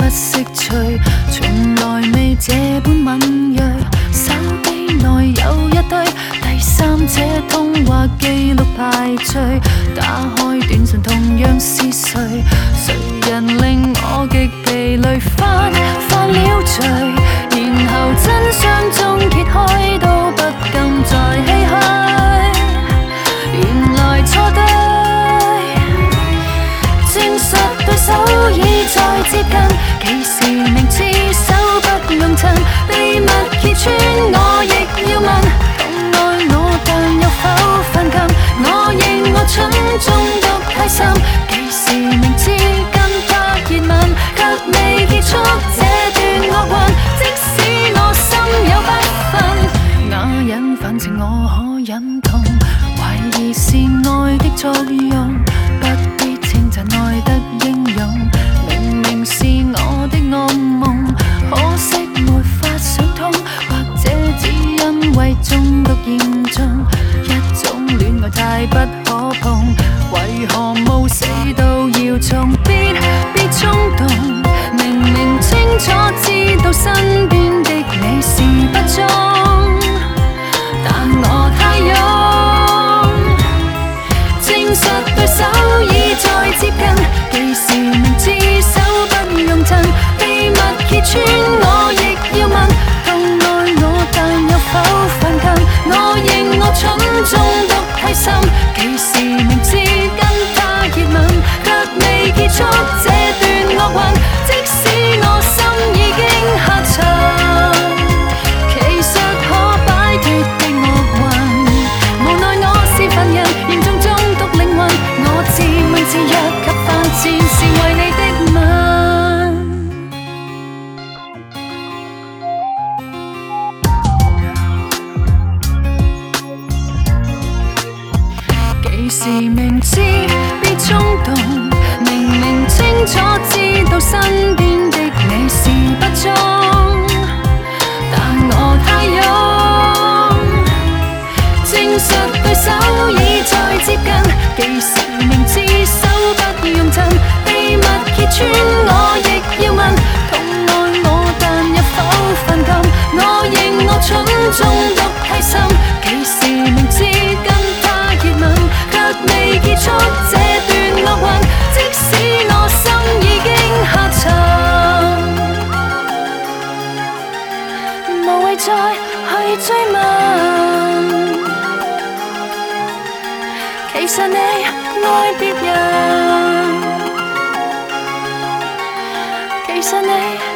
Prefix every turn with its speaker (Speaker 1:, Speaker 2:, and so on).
Speaker 1: 釋除，從來未這般敏鋭。手機內有一堆第三者通話記錄排序，打開短信同樣是誰？誰人令我極疲累？翻了罪，然後真相終揭開，都不禁再唏噓。原來錯對，證實對手已再接近。幾時明知手不用襯，秘密揭穿我亦要問。痛愛我但又否犯禁？我認我蠢，中毒太深。幾時明知跟他熱吻，卻未結束這段惡運。即使我心有不忿，啞忍反正我可忍痛，懷疑是愛的作用，不必稱讚愛得英勇。明明是我的噩夢，可惜沒法想通，或者只因為中毒嚴重。一種戀愛太不可碰，為何冒死都要從？別衝動，明明清楚知道身邊的你是不忠，但我太勇，證實對手已再接近。幾時明知手不用襯，秘密揭穿我亦要問。痛愛我但又否犯禁？我認我蠢，中毒太深。幾時明知跟他熱吻，卻未結束這段惡運。即使我心已經下沉，其實可擺脫的惡運。無奈我是凡人，嚴重中毒靈魂。我自問自若及犯賤，是為你的吻。幾時明知別衝動，明明清楚知道身邊的你是不忠，但我太勇，證實對手已再接近。幾時明知手不用襯，秘密揭穿我亦要問。痛愛我但又否犯禁？我認我蠢，中毒太深。幾時明知跟他熱吻，卻未結束這段惡運。即使我心已經下沉，無謂再去追問。其實你愛別人，其實你